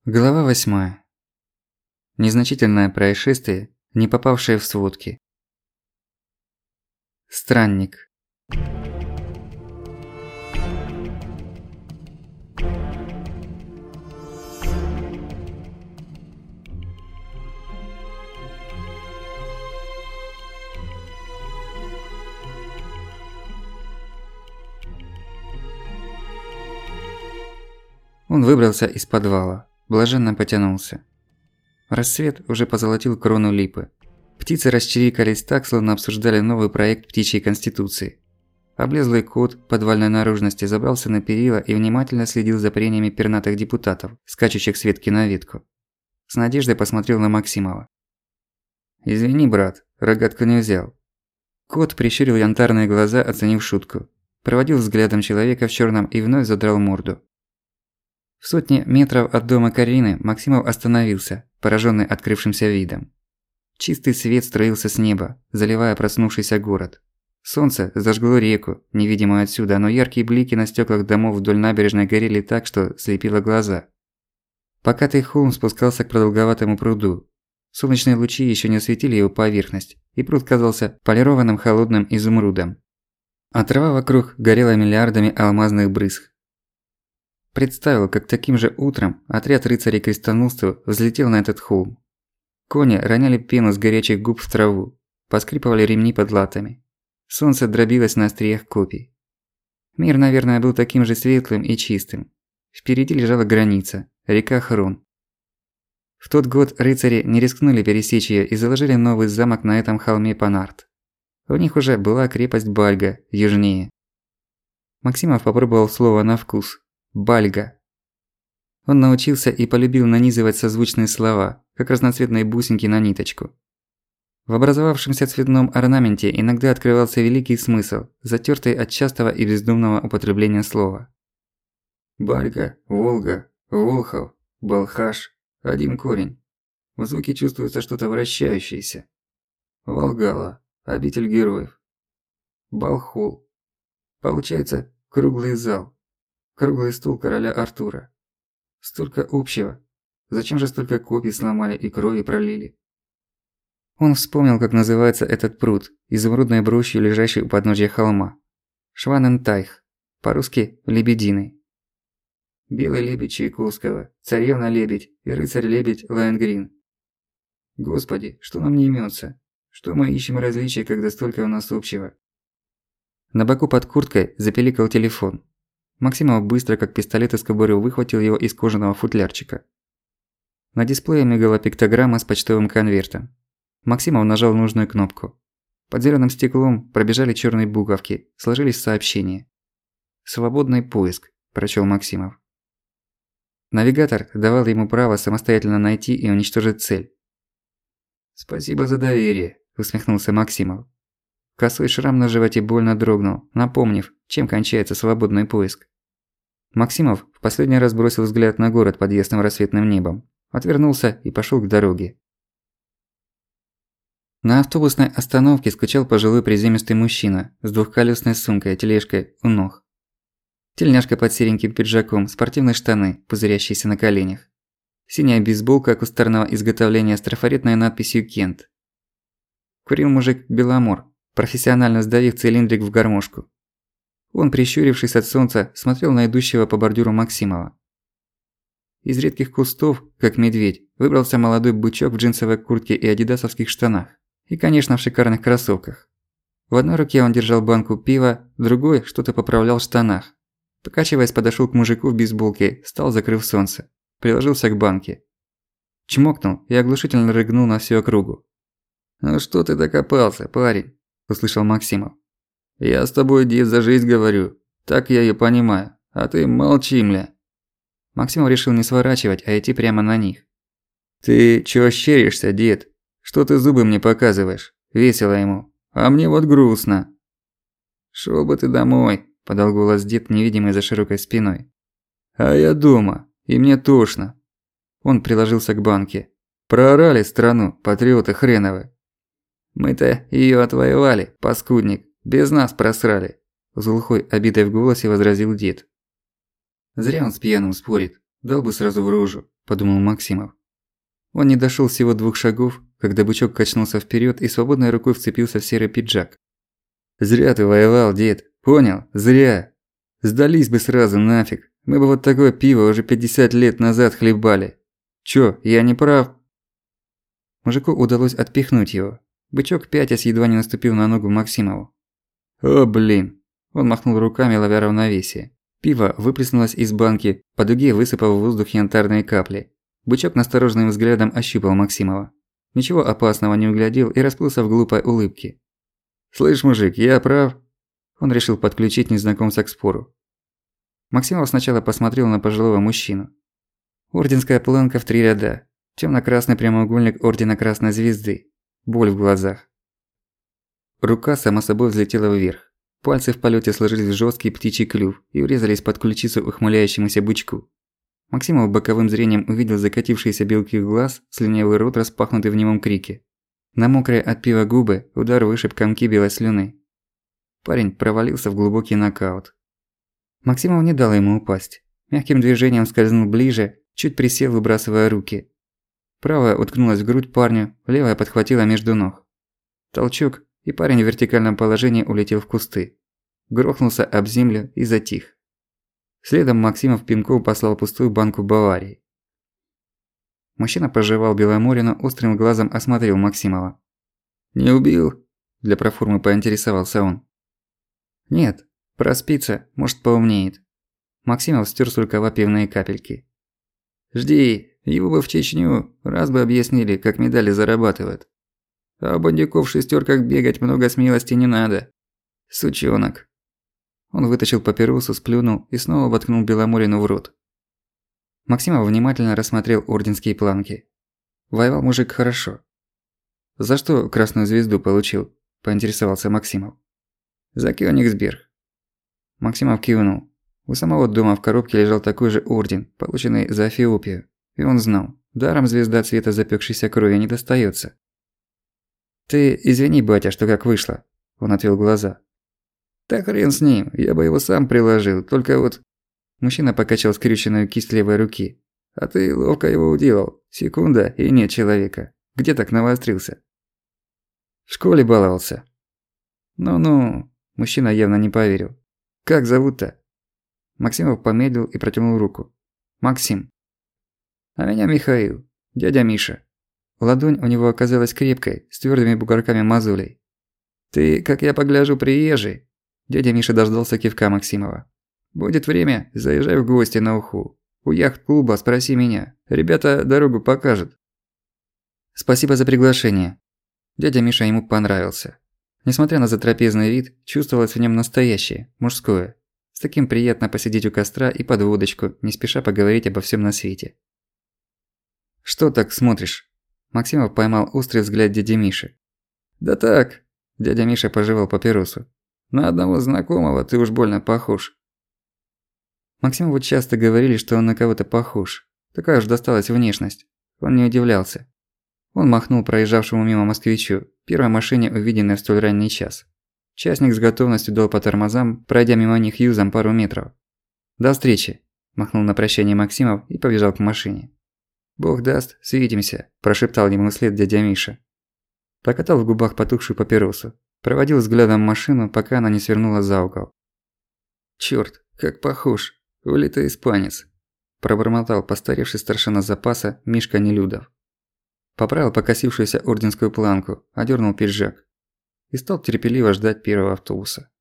Глава 8. Незначительное происшествие, не попавшее в сводки. Странник. Он выбрался из подвала. Блаженно потянулся. Рассвет уже позолотил крону липы. Птицы расчирикались так, словно обсуждали новый проект птичьей конституции. Облезлый кот подвальной наружности забрался на перила и внимательно следил за прениями пернатых депутатов, скачущих с ветки на ветку. С надеждой посмотрел на Максимова. «Извини, брат, рогатку не взял». Кот прищурил янтарные глаза, оценив шутку. Проводил взглядом человека в чёрном и вновь задрал морду. В сотне метров от дома Карины Максимов остановился, поражённый открывшимся видом. Чистый свет струился с неба, заливая проснувшийся город. Солнце зажгло реку, невидимую отсюда, но яркие блики на стёклах домов вдоль набережной горели так, что слепило глаза. Покатый холм спускался к продолговатому пруду. Солнечные лучи ещё не осветили его поверхность, и пруд казался полированным холодным изумрудом. А трава вокруг горела миллиардами алмазных брызг. Представил, как таким же утром отряд рыцарей-крестоносцев взлетел на этот холм. Кони роняли пену с горячих губ в траву, поскрипывали ремни под латами. Солнце дробилось на остриях копий. Мир, наверное, был таким же светлым и чистым. Впереди лежала граница, река Хрон. В тот год рыцари не рискнули пересечь её и заложили новый замок на этом холме Панарт. У них уже была крепость Бальга, южнее. Максимов попробовал слово на вкус. Бальга. Он научился и полюбил нанизывать созвучные слова, как разноцветные бусинки на ниточку. В образовавшемся цветном орнаменте иногда открывался великий смысл, затёртый от частого и бездумного употребления слова. Бальга, Волга, Волхов, Балхаш – один корень. В звуке чувствуется что-то вращающееся. Волгала – обитель героев. Балхол. Получается круглый зал. Круглый стул короля Артура. Столько общего. Зачем же столько копий сломали и крови пролили? Он вспомнил, как называется этот пруд, изумрудной брошью, лежащей у подножья холма. Шванентайх. По-русски «лебединый». Белый лебедь Чайковского, царевна-лебедь и рыцарь-лебедь Лоэнгрин. Господи, что нам не имется? Что мы ищем различия, когда столько у нас общего? На боку под курткой запеликал телефон. Максимов быстро, как пистолет из кобуры, выхватил его из кожаного футлярчика. На дисплее мигала пиктограмма с почтовым конвертом. Максимов нажал нужную кнопку. Под зелёным стеклом пробежали чёрные буковки, сложились сообщения. «Свободный поиск», – прочёл Максимов. Навигатор давал ему право самостоятельно найти и уничтожить цель. «Спасибо за доверие», – усмехнулся Максимов. Косой шрам на животе больно дрогнул, напомнив, чем кончается свободный поиск. Максимов в последний раз бросил взгляд на город под ясным рассветным небом, отвернулся и пошёл к дороге. На автобусной остановке скучал пожилой приземистый мужчина с двухколёсной сумкой, тележкой у ног. Тельняшка под сереньким пиджаком, спортивные штаны, пузырящиеся на коленях. Синяя бейсболка кустарного изготовления с трафаретной надписью «Кент». Курил мужик Беломор, профессионально сдавив цилиндрик в гармошку. Он, прищурившись от солнца, смотрел на идущего по бордюру Максимова. Из редких кустов, как медведь, выбрался молодой бычок в джинсовой куртке и адидасовских штанах. И, конечно, в шикарных кроссовках. В одной руке он держал банку пива, в другой что-то поправлял в штанах. Покачиваясь, подошёл к мужику в бейсболке, стал, закрыв солнце. Приложился к банке. Чмокнул и оглушительно рыгнул на всю округу. «Ну что ты докопался, парень?» – услышал Максимов. «Я с тобой, дед, за жизнь говорю. Так я её понимаю. А ты молчи, мля». Максимов решил не сворачивать, а идти прямо на них. «Ты чё щеришься, дед? Что ты зубы мне показываешь?» – весело ему. «А мне вот грустно». «Шёл бы ты домой», – подал голос дед, невидимый за широкой спиной. «А я дома, и мне тошно». Он приложился к банке. «Проорали страну, патриоты хреновы». «Мы-то её отвоевали, паскудник, без нас просрали», – с глухой обидой в голосе возразил дед. Зря он с пьяным спорит, дал бы сразу в рожу. – подумал Максимов. Он не дошёл всего 2 шагов, когда бычок качнулся вперёд и свободной рукой вцепился в серый пиджак. «Зря ты воевал, дед, понял? Зря! Сдались бы сразу нафиг, мы бы вот такое пиво уже 50 лет назад хлебали. Чё, я не прав?» Мужику удалось отпихнуть его. Бычок, пятясь, едва не наступил на ногу Максимову. «О, блин!» Он махнул руками, ловя равновесие. Пиво выплеснулось из банки, по дуге высыпав в воздух янтарные капли. Бычок настороженным взглядом ощупал Максимова. Ничего опасного не углядел и расплылся в глупой улыбке. «Слышь, мужик, я прав?» Он решил подключить незнакомца к спору. Максимов сначала посмотрел на пожилого мужчину. Орденская планка в 3 ряда. Тёмно-красный прямоугольник ордена Красной Звезды. Боль в глазах. Рука сама собой взлетела вверх. Пальцы в полёте сложились в жёсткий птичий клюв и врезались под ключицу ухмыляющемуся бычку. Максимов боковым зрением увидел закатившиеся белки глаз, слюнявый рот, распахнутый в немом крике. На мокрые от пива губы удар вышиб комки белой слюны. Парень провалился в глубокий нокаут. Максимов не дал ему упасть. Мягким движением скользнул ближе, чуть присел, выбрасывая руки. Правая уткнулась в грудь парню, левая подхватила между ног. Толчок, и парень в вертикальном положении улетел в кусты. Грохнулся об землю и затих. Следом Максимов пинком послал пустую банку Баварии. Мужчина пожевал Беломорину, острым глазом осмотрел Максимова. «Не убил?» – для проформы поинтересовался он. «Нет, проспится, может, поумнеет». Максимов стер с рукава пивные капельки. «Жди, его бы в Чечню, раз бы объяснили, как медали зарабатывают. А у бандюков в шестёрках бегать много смелости не надо. Сучонок». Он вытащил папиросу, сплюнул и снова воткнул Беломорину в рот. Максимов внимательно рассмотрел орденские планки. Воевал мужик хорошо. «За что Красную Звезду получил?» – поинтересовался Максимов. «За Кёнигсберг». Максимов кивнул. У самого дома в коробке лежал такой же орден, полученный за Эфиопию. И он знал, даром звезда цвета запекшейся крови не достается. «Ты извини, батя, что как вышло», – он отвел глаза. «Да хрен с ним, я бы его сам приложил, только вот...» Мужчина покачал скрюченную кисть левой руки. «А ты ловко его уделал. Секунда, и нет человека. Где так навострился?» «В школе баловался». «Ну-ну», мужчина явно не поверил. «Как зовут-то?» Максимов помедлил и протянул руку. «Максим». «А меня Михаил, дядя Миша». Ладонь у него оказалась крепкой, с твёрдыми бугорками мозолей. «Ты, как я погляжу, приезжий». Дядя Миша дождался кивка Максимова. «Будет время, заезжай в гости на Уху. У яхт-клуба спроси меня. Ребята дорогу покажут». «Спасибо за приглашение». Дядя Миша ему понравился. Несмотря на затрапезный вид, чувствовалось в нем настоящее, мужское. С таким приятно посидеть у костра и под водочку, не спеша поговорить обо всем на свете. «Что так смотришь?» Максимов поймал острый взгляд дяди Миши. «Да так», – дядя Миша пожевал папиросу. «На одного знакомого ты уж больно похож». Максимову часто говорили, что он на кого-то похож. Такая уж досталась внешность. Он не удивлялся. Он махнул проезжавшему мимо москвичу, первой машине, увиденной в столь ранний час. Частник с готовностью дал по тормозам, пройдя мимо них юзом пару метров. «До встречи», – махнул на прощание Максимов и побежал к машине. «Бог даст, свидимся», – прошептал ему вслед дядя Миша. Покатал в губах потухшую папиросу, проводил взглядом машину, пока она не свернула за угол. «Чёрт, как похож, улитый испанец», – пробормотал постаревший старшина запаса Мишка Нелюдов. Поправил покосившуюся орденскую планку, одёрнул пиджак и стал терпеливо ждать первого автобуса.